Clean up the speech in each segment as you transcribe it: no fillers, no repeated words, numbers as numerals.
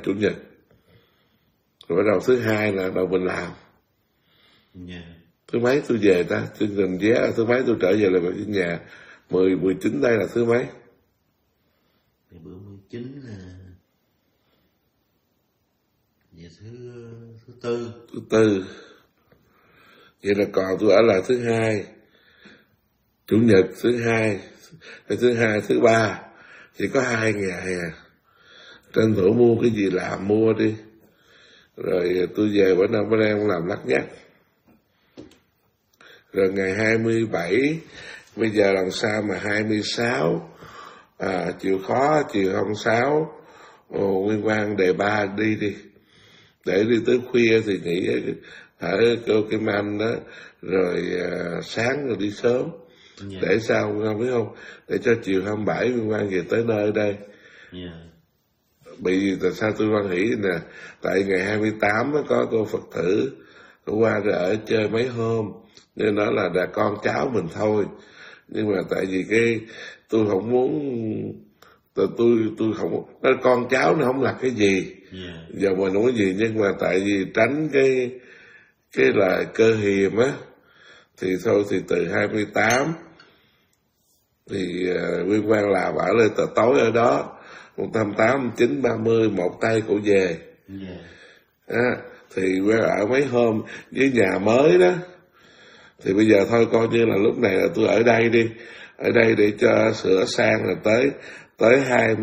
chủ nhật. Rồi bắt đầu thứ hai là đầu mình làm. Thứ mấy tôi về ta? Chương trình vé thứ mấy tôi trở về là về nhà? 19 đây là thứ mấy? Bữa 19 là về thứ tư. Thứ tư. Vậy là còn tôi ở lại thứ hai, chủ nhật, thứ hai, thứ ba. Chỉ có 2 ngày à. Tranh thủ mua cái gì làm mua đi. Rồi tôi về bữa nào bữa nay không làm lắt nhắt. Rồi ngày 27, bây giờ làm sao mà 26, chịu khó, chiều 26, Nguyên Quang đề 3 đi. Để đi tới khuya thì nghỉ ở cô Kim Anh đó, rồi sáng rồi đi sớm. Để sao không biết không? Để cho chiều 27 Nguyên Quang về tới nơi đây. Bởi tại sao tôi hoan hỉ nè? Tại ngày 28 có cô Phật tử qua rồi ở chơi mấy hôm, nên nói là con cháu mình thôi. Nhưng mà tại vì tôi không muốn, tôi không, con cháu nó không là cái gì, giờ mình không có gì, nhưng mà tại vì tránh cái là cơ hiềm á, thì thôi thì từ 28 thì Nguyên Quang làm ở lên tờ tối ở đó, 28, 29, 30 một tay cổ về. Thì Quang ở mấy hôm với nhà mới đó. Thì bây giờ thôi coi như là lúc này là tôi ở đây đi. Ở đây để cho sửa sang rồi tới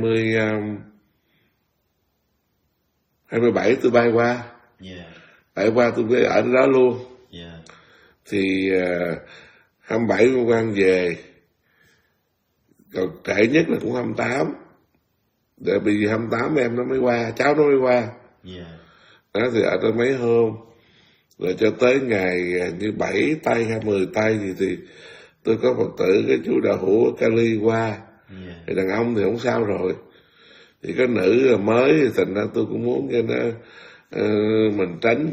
27 tôi bay qua. Ở qua tôi mới ở đó luôn. Thì 27 Nguyên Quang về. Còn trễ nhất là cũng 28. Để vì 28 em nó mới qua, cháu nó mới qua. Đó thì ở đây mấy hôm. Rồi cho tới ngày như 7 tay hay 10 tay thì tôi có Phật tử cái chú Đạo Hữu Cali qua. Thì đàn ông thì không sao rồi. Thì có nữ mới thì thành ra tôi cũng muốn cho nó mình tránh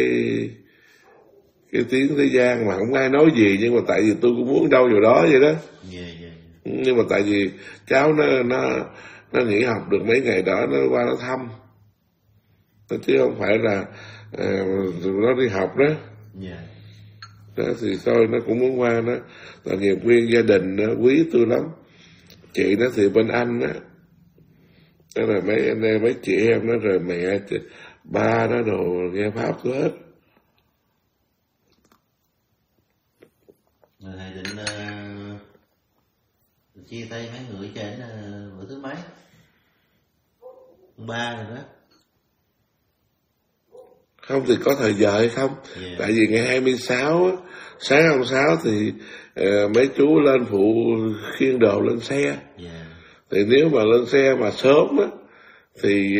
cái tiếng thế gian mà không ai nói gì, nhưng mà tại vì tôi cũng muốn đâu vào đó vậy đó. Nhưng mà tại vì cháu nó nghỉ học được mấy ngày đó, nó qua nó thăm, chứ không phải là nó đi học đó. Đó thì thôi nó cũng muốn qua đó. Là nghiệp nguyên gia đình nó quý tôi lắm. Chị nó thì bên Anh á, đó là mấy anh em mấy chị em nó, rồi mẹ ba nó đồ nghe pháp tôi hết. Rồi thầy định chia tay mấy người trên bữa thứ mấy? 3 rồi đó. Không thì có thời giờ hay không? Tại vì ngày 26 á, sáng hôm 6 thì mấy chú lên phụ khiêng đồ lên xe. Thì nếu mà lên xe mà sớm á thì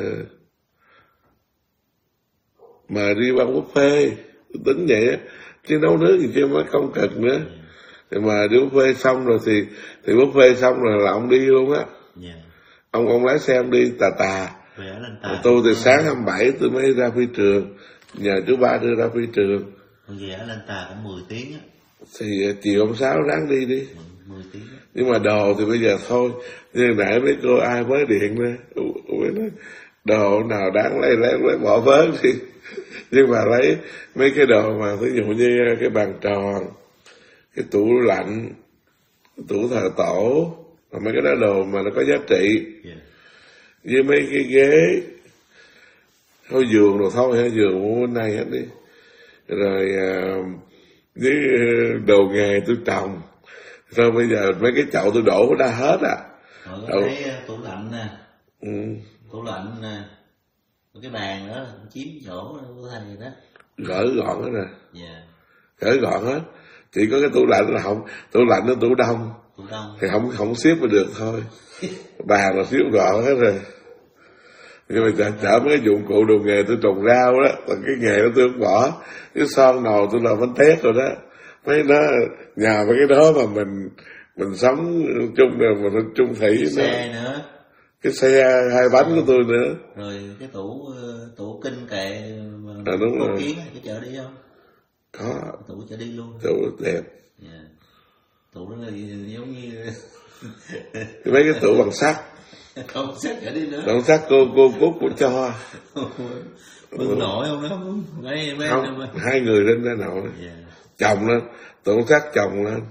mà đi qua buffet tính vậy á, chứ nấu nước thì chứ mới không cần nữa. Thì mà đi buffet xong rồi thì buffet xong rồi là ông đi luôn á. Ông lái xe ông đi tà. Tôi từ sáng 27 tôi mới ra phi trường, nhờ chú ba đưa ra phi trường. Còn về ở Lên Tà cũng 10 tiếng á. Thì chiều hôm 6 ráng đi 10 tiếng á. Nhưng mà đồ thì bây giờ thôi. Nhưng nãy mấy cô ai mới điện ra, đồ nào đáng lấy bỏ vớt đi. Nhưng mà lấy mấy cái đồ mà ví dụ như cái bàn tròn, cái tủ lạnh, cái tủ thờ tổ, và mấy cái đó đồ mà nó có giá trị. Với mấy cái ghế, thôi giường đồ thôi, hay giường mua bên này hết đi. Rồi với đồ nghề tôi trồng. Rồi bây giờ mấy cái chậu tôi đổ ra hết à. Cái tủ lạnh nè. Tủ lạnh nè. Cái bàn đó chiếm chỗ của thầy đó. Gỡ gọn hết nè. Gỡ gọn hết. Chỉ có cái tủ lạnh là không, tủ lạnh nó tủ đông. Thì không xếp mà được thôi. Bàn là xếp gọn hết rồi. Nhưng mà chở mấy cái dụng cụ đồ nghề tôi trồng rau đó, còn cái nghề đó tôi không bỏ. Cái son nồi tôi làm bánh tét rồi đó. Mấy đó, nhà mấy cái đó mà mình sống chung rồi, mình chung thủy cái xe nữa. Cái xe 2 bánh của tôi nữa. Rồi cái tủ kinh kệ mà đúng có rồi. kiến cái chợ đi không? Có. Tủ chợ đi luôn. Tủ đẹp. Tủ đó là giống như mấy cái tủ bằng sắt. Không xét cả đi nữa. Tổn thất cô Cúc của cho. Bưng nổi không đó, mấy không, hai người lên ra nổi. Yeah. Chồng lên, tổn thất chồng lên.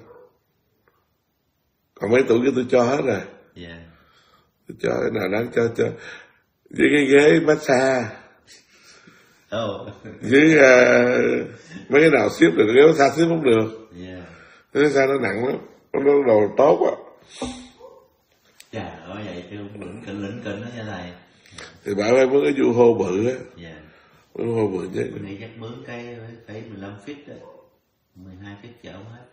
Còn mấy tuổi kia tôi cho hết rồi. Yeah. Tôi cho cái nào đáng cho với cái ghế massage. Với mấy cái nào xếp được, cái ghế massage xếp không được. Yeah. Cái massage nó nặng lắm, nó đồ tốt á. Trời ơi vậy chứ lĩnh kỉnh đó nha thầy. Thì bảo em mới cái du hô bự á. Dạ. Cái hô bự chứ. Bên này chắc mướn cái phải 15 feet đó. 12 feet chở hết.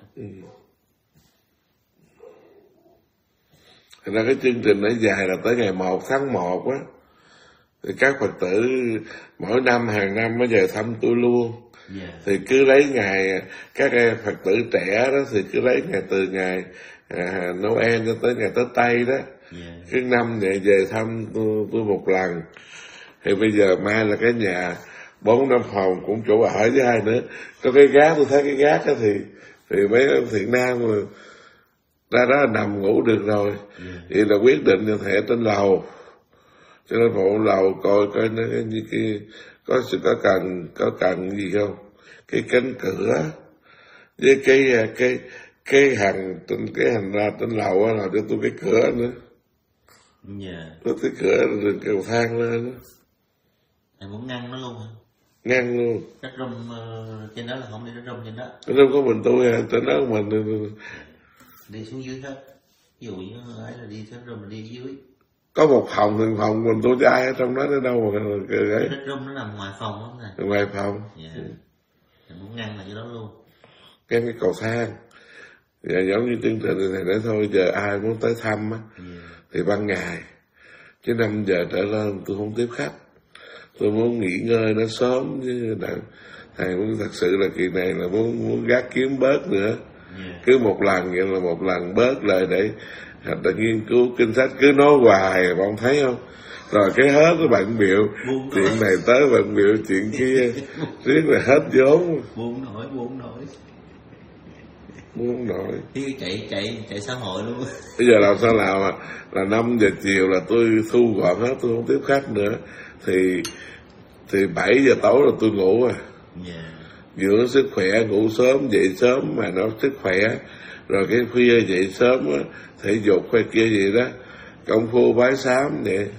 Thành ra cái chương trình nó dài là tới ngày 1 tháng 1 á. Thì các Phật tử mỗi năm hàng năm mới về thăm tôi luôn. Yeah. Thì cứ lấy ngày các Phật tử trẻ đó thì cứ lấy ngày từ ngày Noel cho tới ngày Tết Tây đó. Yeah. Cứ năm vậy về thăm tôi một lần. Thì bây giờ mai là cái nhà 4-5 phòng cũng chỗ ở với hai nữa. Có cái gác, tôi thấy cái gác đó thì mấy thiện nam mà ra đó nằm ngủ được rồi. Yeah. Vậy là quyết định là thẻ trên lầu. Cho nên phụ lầu coi nó như cái có cần gì không? Cái cánh cửa với cái hành ra trên lầu á, làm cho tôi cái cửa nữa. Dạ. Nó cái cửa đường cầu thang lên đó. Thầy muốn ngăn nó luôn hả? Ngăn luôn. Đất rung trên đó là không đi đất rung trên đó. Đất rung có mình tôi à, trên đó mình đi xuống dưới hết. Ví dụ như ấy là đi đất rung là đi dưới. Có một phòng mình tôi với ai ở trong đó nữa đâu mà cái đất rung nó nằm ngoài phòng không này? Ngoài phòng. Dạ. Thầy muốn ngăn là chỗ đó luôn. Cái cầu thang. Dạ, giống như chương trình thì thầy nói thôi giờ ai muốn tới thăm á. Yeah. Thì ban ngày. Chứ 5 giờ trở lên tôi không tiếp khách. Tôi muốn nghỉ ngơi nó sớm chứ thầy muốn thật sự là kỳ này là muốn gác kiếm bớt nữa. Yeah. Cứ một lần vậy là một lần bớt lại để ta nghiên cứu kinh sách cứ nói hoài mà ông thấy không? Rồi cái hết nó bận biểu chuyện này tới bận biểu chuyện kia riết là hết vốn. Buông nổi. Chạy xã hội luôn. Bây giờ làm sao nào là 5 giờ chiều là tôi thu gọn hết, tôi không tiếp khách nữa. Thì 7 giờ tối là tôi ngủ à. Yeah. Dưỡng sức khỏe, ngủ sớm, dậy sớm mà nó sức khỏe. Rồi cái khuya dậy sớm á, thể dục hay kia gì đó, công phu bái sám vậy.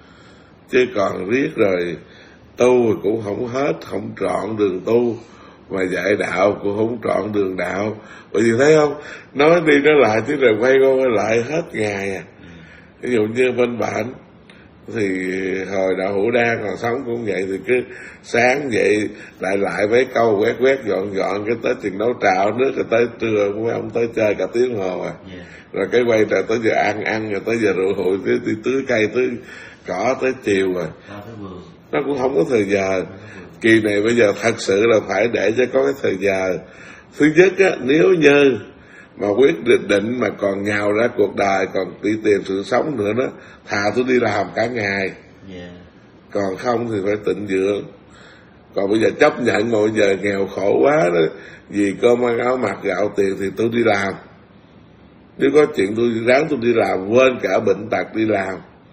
Chứ còn riết rồi tu cũng không hết, không trọn đường tu. Mà dạy đạo cũng không trọn đường đạo. Bởi vì thấy không, nói đi nói lại chứ rồi quay qua quay lại hết ngày à. Ví dụ như bên bạn thì hồi đạo Hữu Đan còn sống cũng vậy, thì cứ sáng dậy lại mấy câu quét dọn cái tới chừng nấu trà nước, rồi tới trưa mấy ông tới chơi cả tiếng hồ à. Yeah. Rồi cái quay trở tới giờ ăn rồi tới giờ rượu hội tới tưới cây tưới cỏ tới chiều rồi. Nó cũng không có thời giờ. Kỳ này bây giờ thật sự là phải để cho có cái thời giờ. Thứ nhất á, nếu như mà quyết định mà còn nhào ra cuộc đời, còn đi tìm sự sống nữa đó, thà tôi đi làm cả ngày. Yeah. Còn không thì phải tịnh dưỡng. Còn bây giờ chấp nhận mọi giờ nghèo khổ quá đó, vì cơm ăn áo mặc gạo tiền thì tôi đi làm. Nếu có chuyện tôi ráng tôi đi làm, quên cả bệnh tật đi làm.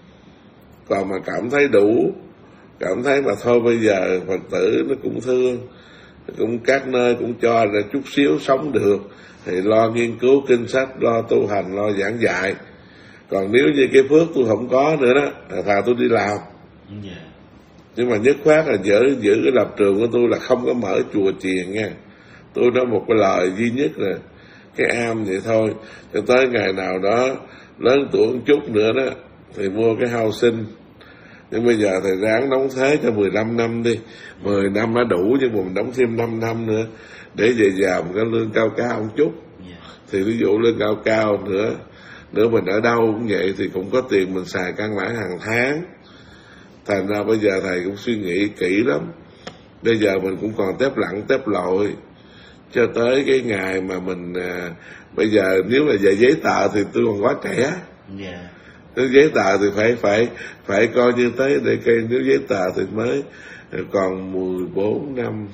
Còn mà cảm thấy đủ, cảm thấy mà thôi bây giờ Phật tử nó cũng thương, cũng các nơi cũng cho ra chút xíu sống được, thì lo nghiên cứu kinh sách, lo tu hành, lo giảng dạy. Còn nếu như cái phước tôi không có nữa đó, thà tôi đi làm. Yeah. Nhưng mà nhất khoát là giữ cái lập trường của tôi là không có mở chùa chiền nha. Tôi nói một cái lời duy nhất là cái am vậy thôi. Cho tới ngày nào đó lớn tuổi một chút nữa đó thì mua cái housing. Nhưng bây giờ thầy ráng đóng thế cho 15 năm đi. 10 năm đã đủ, nhưng mà mình đóng thêm 5 năm nữa để về già một cái lương cao một chút. Yeah. Thì ví dụ lương cao nữa mình ở đâu cũng vậy, thì cũng có tiền mình xài căn bản hàng tháng. Thành ra bây giờ thầy cũng suy nghĩ kỹ lắm. Bây giờ mình cũng còn tép lặng tép lội cho tới cái ngày mà mình bây giờ nếu là về giấy tờ thì tôi còn quá trẻ. Yeah. Nếu giấy tờ thì phải coi như thế, để cây nếu giấy tờ thì mới còn 14 năm,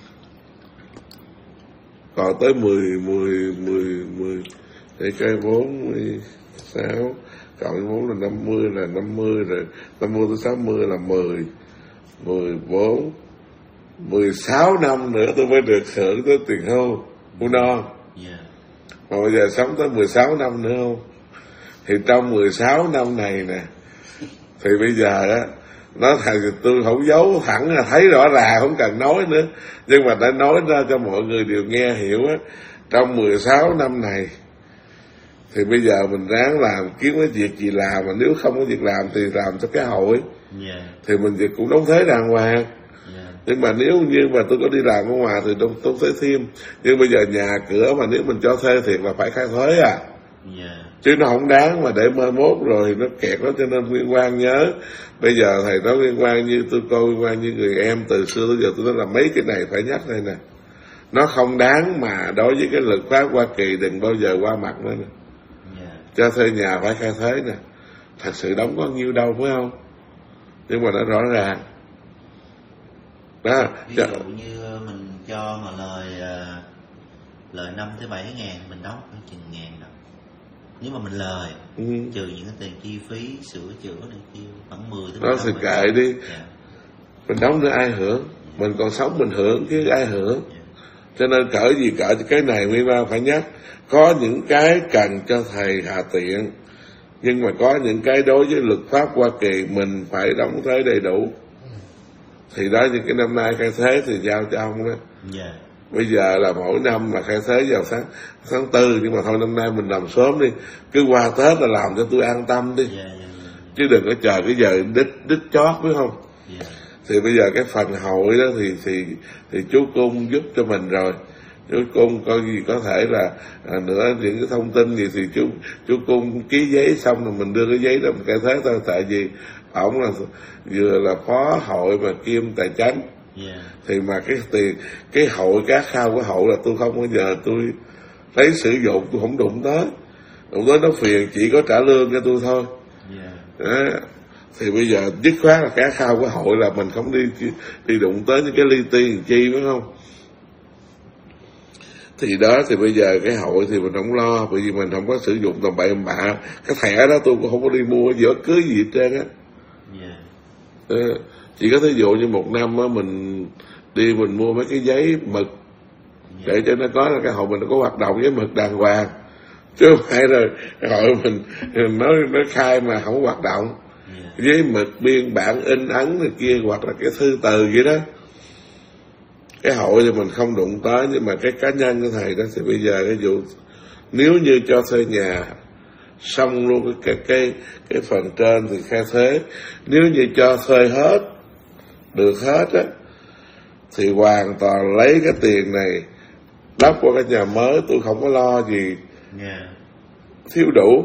còn tới 10 để cây 46 cộng 4 là 50 rồi 50 tới 60 là 10, 14, 16 năm nữa tôi mới được hưởng tới tiền hưu non. Mà bây giờ sống tới 16 năm nữa không? Thì trong 16 năm này nè, thì bây giờ á, nó thành tôi không giấu thẳng là thấy rõ ràng, không cần nói nữa, nhưng mà đã nói ra cho mọi người đều nghe hiểu á. Trong 16 năm này thì bây giờ mình ráng làm, kiếm cái việc gì làm, mà nếu không có việc làm thì làm cho cái hội. Thì mình cũng đóng thuế đàng hoàng. Nhưng mà nếu như mà tôi có đi làm ở ngoài thì đóng thuế thêm. Nhưng bây giờ nhà cửa mà nếu mình cho thuê thiệt là phải khai thuế à. Chứ nó không đáng mà để mai mốt rồi nó kẹt đó. Cho nên Nguyên Quang nhớ, bây giờ thầy nói Nguyên Quang như tôi coi Nguyên Quang như người em từ xưa tới giờ, tôi nói là mấy cái này phải nhắc đây nè, nó không đáng mà đối với cái luật pháp Hoa Kỳ đừng bao giờ qua mặt nữa nè. Cho thuê nhà phải khai thuế nè, thật sự đóng có nhiêu đâu phải không, nhưng mà nó rõ ràng đó. Ví dụ như mình cho mà lời 5 tới 7 ngàn, mình đóng khoảng chừng ngàn đồng. Nếu mà mình lời trừ những cái tiền chi phí sửa chữa này kia khoảng 10 tới 15. Nó thì kệ đi. Mình đóng để ai hưởng, mình còn sống mình hưởng chứ ai hưởng. Cho nên cỡ gì cỡ cái này Nguyên Quang phải nhắc, có những cái cần cho thầy hạ tiện, nhưng mà có những cái đối với luật pháp Hoa Kỳ mình phải đóng thuế đầy đủ. Thì đó, những cái năm nay khai thuế thì giao cho ông đó. Bây giờ là mỗi năm là khai thuế vào tháng 4, nhưng mà thôi năm nay mình làm sớm đi, cứ qua Tết là làm cho tôi an tâm đi. Chứ đừng có chờ cái giờ đích chót, biết không? Thì bây giờ cái phần hội đó thì chú Cung giúp cho mình rồi. Chú Cung coi gì có thể là nữa những cái thông tin gì thì chú Cung ký giấy xong rồi mình đưa cái giấy đó mình khai thuế thôi. Tại vì ổng là vừa là phó hội mà kiêm tài chánh. Thì mà cái tiền cái hội cá khao của hội là tôi không bao giờ tôi lấy sử dụng, tôi không đụng tới nó phiền, chỉ có trả lương cho tôi thôi. Đó. Thì bây giờ dứt khoát là cá khao của hội là mình không đi đụng tới những cái li ti làm chi, phải không? Thì đó, thì bây giờ cái hội thì mình không lo, bởi vì mình không có sử dụng tầm bậy bạ. Cái thẻ đó tôi cũng không có đi mua gì bất cứ gì hết trơn á. Chỉ có thí dụ như một năm á mình đi mình mua mấy cái giấy mực để cho nó có là cái hội mình nó có hoạt động với mực đàng hoàng, chứ không phải rồi cái hội mình nó khai mà không hoạt động. Giấy mực biên bản in ấn này kia, hoặc là cái thư từ vậy đó. Cái hội thì mình không đụng tới, nhưng mà cái cá nhân của thầy đó thì bây giờ cái vụ nếu như cho thuê nhà xong luôn cái phần trên thì khai thuế. Nếu như cho thuê hết được hết á thì hoàn toàn lấy cái tiền này đắp qua cái nhà mới, tôi không có lo gì thiếu đủ.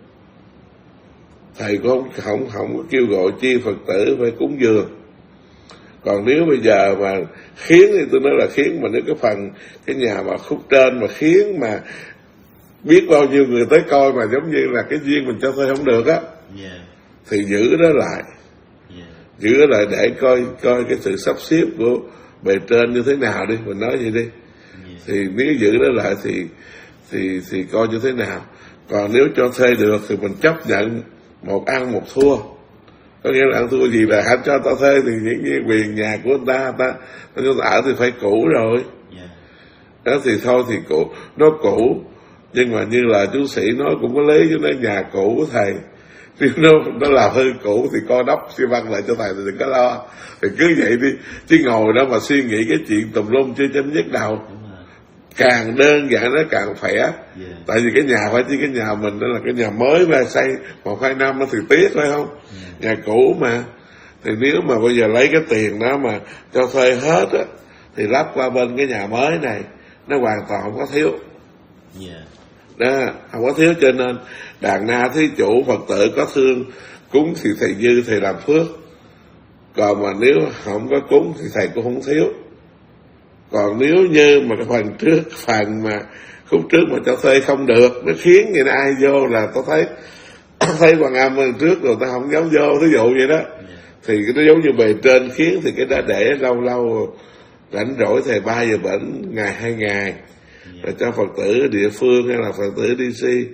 Thầy cũng không có kêu gọi chi Phật tử phải cúng dường. Còn nếu bây giờ mà khiến thì tôi nói là khiến, mà nếu cái phần cái nhà mà khúc trên mà khiến mà biết bao nhiêu người tới coi mà giống như là cái duyên mình cho thuê không được á, thì giữ đó lại, giữ đó lại để coi cái sự sắp xếp của bề trên như thế nào đi, mình nói vậy đi. Thì nếu giữ đó lại thì coi như thế nào. Còn nếu cho thuê được thì mình chấp nhận một ăn một thua. Có nghĩa là ăn thua gì là hãy cho ta thuê thì những cái quyền nhà của người ta cho ta ở thì phải cũ rồi. Đó thì thôi thì cũ, nó cũ, nhưng mà như là chú sĩ nói cũng có lý, cho nên nhà cũ của thầy nếu nó làm hư cũ thì coi đắp xi măng lại cho thầy thì đừng có lo. Thì cứ vậy đi, chứ ngồi đó mà suy nghĩ cái chuyện tùm lum chưa chấm dứt đâu. Càng đơn giản nó càng khỏe. Tại vì cái nhà phải chứ cái nhà mình đó là cái nhà mới mà xây 1-2 năm thì tiếc phải không? Nhà cũ mà. Thì nếu mà bây giờ lấy cái tiền đó mà cho thuê hết á thì lắp qua bên cái nhà mới này nó hoàn toàn không có thiếu. Đó, không có thiếu. Cho nên đàn na thí chủ Phật tử có thương cúng thì thầy dư thầy làm phước. Còn mà nếu không có cúng thì thầy cũng không thiếu. Còn nếu như mà cái phần mà khúc trước mà cho thuê không được, nó khiến vậy, ai vô là tôi thấy Hoàng Âm lần trước rồi ta không dám vô, thí dụ vậy đó. Thì nó giống như bề trên khiến, thì cái đó để lâu rảnh rỗi thầy 3 giờ bệnh ngày 2 ngày, rồi cho Phật tử địa phương hay là Phật tử DC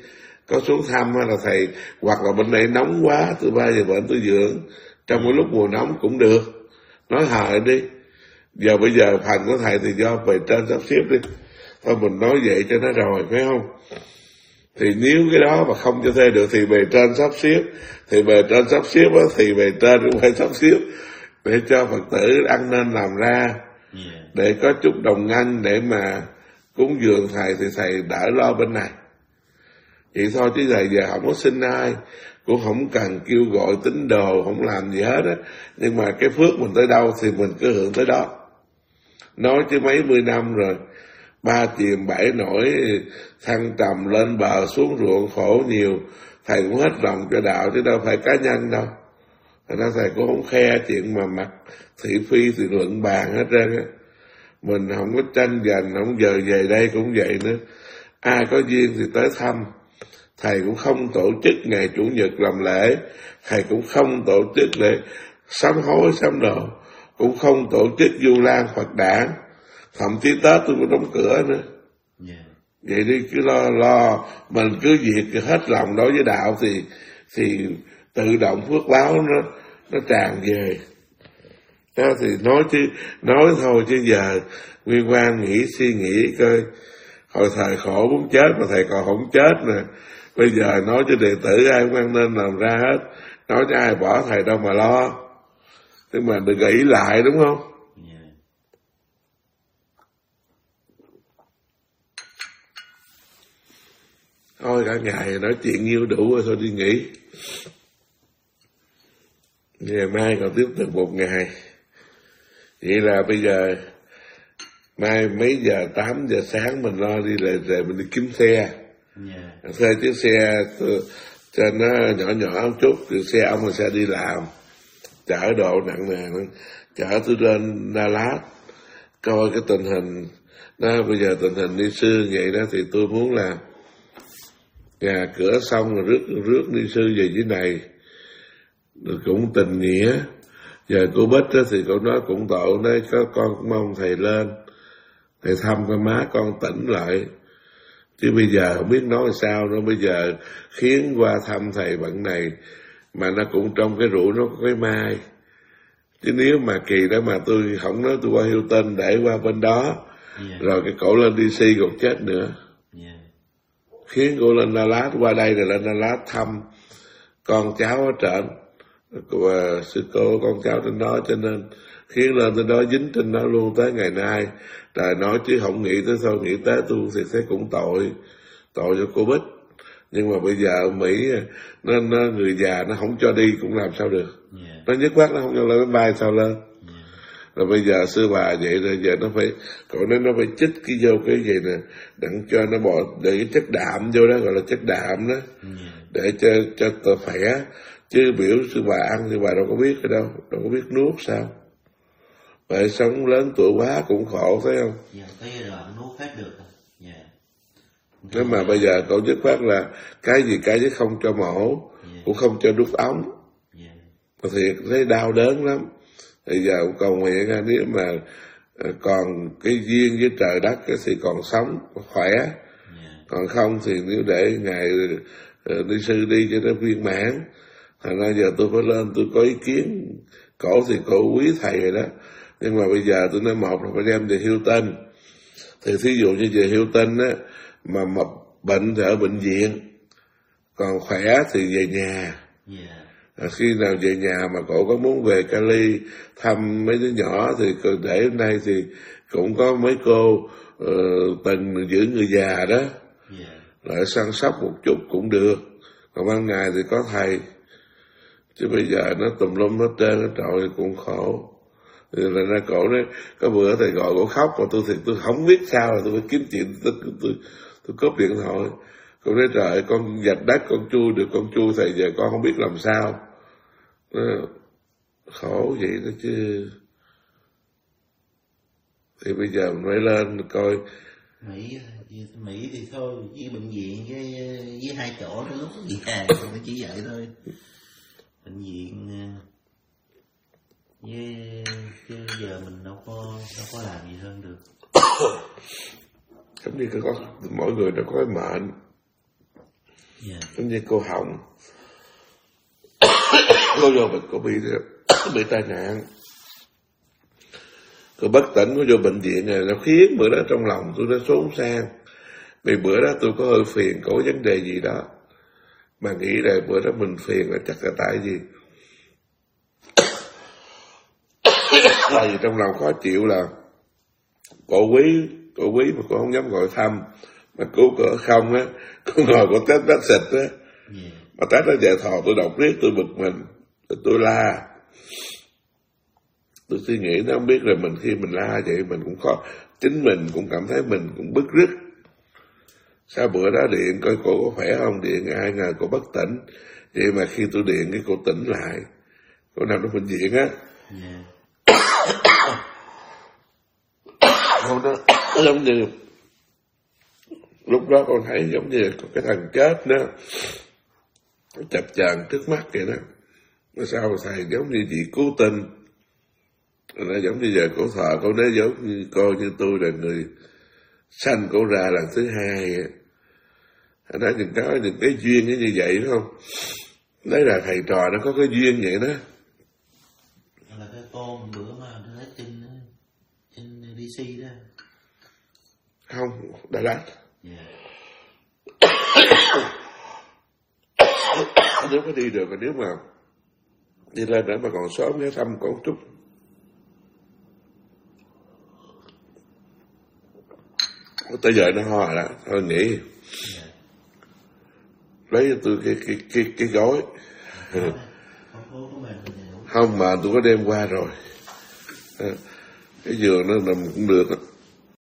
có xuống thăm là thầy, hoặc là bên đây nóng quá tôi bay về bệnh tôi dưỡng trong cái lúc mùa nóng cũng được, nói hời đi. Giờ bây giờ phần của thầy thì do bề trên sắp xếp đi, thôi mình nói vậy cho nó rồi, phải không? Thì nếu cái đó mà không cho thuê được thì bề trên sắp xếp, thì bề trên sắp xếp đó, thì bề trên cũng phải sắp xếp để cho Phật tử ăn nên làm ra, để có chút đồng ngân để mà cúng dường thầy, thì thầy đỡ lo bên này. Vậy thôi, chứ giờ không có xin ai, cũng không cần kêu gọi tín đồ, không làm gì hết á. Nhưng mà cái phước mình tới đâu thì mình cứ hưởng tới đó. Nói chứ mấy mươi năm rồi, 3 chìm 7 nổi, thăng trầm lên bờ xuống ruộng khổ nhiều, thầy cũng hết lòng cho đạo chứ đâu phải cá nhân đâu. Thành ra thầy cũng không khe chuyện mà mặt thị phi thì luận bàn hết trơn á. Mình không có tranh giành, không giờ về đây cũng vậy nữa. Ai có duyên thì tới thăm. Thầy cũng không tổ chức ngày Chủ nhật làm lễ, thầy cũng không tổ chức để sám hối sám đồ, cũng không tổ chức du lan Phật đản, thậm chí Tết tôi cũng đóng cửa nữa. Vậy đi, cứ lo mình cứ việc hết lòng đối với đạo thì tự động phước báo nó tràn về. Đó thì nói thôi chứ giờ Nguyên Quang nghĩ suy nghĩ coi, hồi thời khổ muốn chết mà thầy còn không chết nè. Bây giờ nói cho đệ tử ai cũng ăn nên làm ra hết, nói cho ai bỏ thầy đâu mà lo. Nhưng mà đừng nghĩ lại, đúng không? Thôi cả ngày nói chuyện nhiêu đủ rồi, thôi đi nghỉ. Ngày mai còn tiếp tục một ngày. Vậy là bây giờ mai mấy giờ, 8 giờ sáng mình lo đi rồi mình đi kiếm xe. Thuê chiếc xe cho nó nhỏ một chút, từ xe ông là xe đi làm, chở độ nặng nề, chở tôi lên Đà Lạt coi cái tình hình đó. Bây giờ tình hình ni sư vậy đó, thì tôi muốn là nhà cửa xong rồi rước ni sư về dưới này, rồi cũng tình nghĩa. Giờ cô Bích đó thì cô nói cũng tội đấy, có con mong thầy lên, thầy thăm con má con tỉnh lại. Chứ bây giờ không biết nói sao nữa, bây giờ khiến qua thăm thầy bận này, mà nó cũng trong cái rượu nó có cái mai. Chứ nếu mà kỳ đó mà tôi không nói tôi qua Hilton để qua bên đó, rồi cái cổ lên DC còn chết nữa. Khiến cô lên Đà Lạt, qua đây rồi lên Đà Lạt thăm con cháu ở trển, và sư cô con cháu trên đó, cho nên khiến lên trên đó dính trên đó luôn tới ngày nay. Trời nói chứ không nghĩ tới sao, nghĩ tới tôi thì sẽ cũng tội cho cô Bích. Nhưng mà bây giờ ở Mỹ nó người già nó không cho đi cũng làm sao được. Nó nhất quát nó không cho lên máy bay sao lên. Rồi bây giờ sư bà vậy rồi, giờ nó phải, cậu nói nó phải chích cái vô cái gì nè, đặng cho nó bỏ để cái chất đạm vô đó, gọi là chất đạm đó, để cho tờ khỏe. Chứ biểu sư bà ăn thì bà đâu có biết cái đâu có biết nuốt sao. Vậy sống lớn tuổi quá cũng khổ, thấy không? Cái đoạn nuốt hết được. Nếu mà bây giờ cậu dứt khoát là cái gì cái chứ không cho mổ, cũng không cho đút ống. Mà thiệt thấy đau đớn lắm. Bây giờ cũng cầu nguyện ra, nếu mà còn cái duyên với trời đất thì còn sống khỏe, còn không thì nếu để ngày đi sư đi cho nó viên mãn. Thành ra giờ tôi phải lên, tôi có ý kiến. Cổ thì cổ quý thầy rồi đó, nhưng mà bây giờ tôi nói một là phải đem về Hilton. Thì thí dụ như về Hilton á, mà bệnh thì ở bệnh viện, còn khỏe thì về nhà. Khi nào về nhà mà cậu có muốn về Cali thăm mấy đứa nhỏ thì để hôm nay thì cũng có mấy cô từng giữ người già đó, lại săn sóc một chút cũng được. Còn ban ngày thì có thầy. Chứ bây giờ nó tùm lum hết trơn, nó trội cũng khổ. Thì là ra cổ đấy, có bữa thầy gọi cổ khóc, mà tôi không biết sao, là tôi phải kiếm chuyện, tôi cúp điện thoại. Cô nói trời, con dạch đất con chui được con chui, thầy giờ con không biết làm sao. Nó khổ vậy đó chứ. Thì bây giờ mình phải lên coi. Mỹ thì thôi, với bệnh viện với hai chỗ đó lúc già nó chỉ vậy thôi. Bệnh viện với chứ giờ mình đâu có làm gì hơn được. Giống như có mỗi người nó có cái mệnh. giống như cô Hồng. Cô vô cô bị tai nạn, cô bất tỉnh, cô vô bệnh viện này, nó khiến bữa đó trong lòng tôi nó xốn sang. Vì bữa đó tôi có hơi phiền, có vấn đề gì đó, mà nghĩ là bữa đó mình phiền là chắc là tại gì. Tại vì trong lòng khó chịu là cô quý mà cô không dám gọi thăm, mà cô không á, cô ngồi cô tét xịt á, mà tét nó về thò tôi đọc riết, tôi bực mình, tôi la. Tôi suy nghĩ nó không biết là mình khi mình la vậy mình cũng khó, chính mình cũng cảm thấy mình cũng bức rứt. Sao bữa đó điện coi cô có khỏe không, điện ai ngờ cô bất tỉnh. Vậy mà khi tôi điện cái cô tỉnh lại, cô nằm trong bệnh viện á. Cô đó giống như lúc đó con thấy giống như có cái thằng chết đó chập chờn trước mắt vậy đó. Sao thầy giống như chị cứu tinh, nó giống như giờ cổ thọ cô nói giống như coi như tôi là người sanh cổ ra lần thứ hai. Nó những cái duyên như vậy phải không? Đấy là thầy trò nó có cái duyên vậy đó. Là cái con bữa mà nó thấy trên DC đó. Không, Đà Lạt. Nếu có đi được, nếu mà đi lên để mà còn sớm ghé thăm con chút. Tới giờ nó ho rồi đó, thôi nghỉ. Lấy cho tôi cái gói. Không mà tôi có đem qua rồi. Cái giường nó nằm cũng được.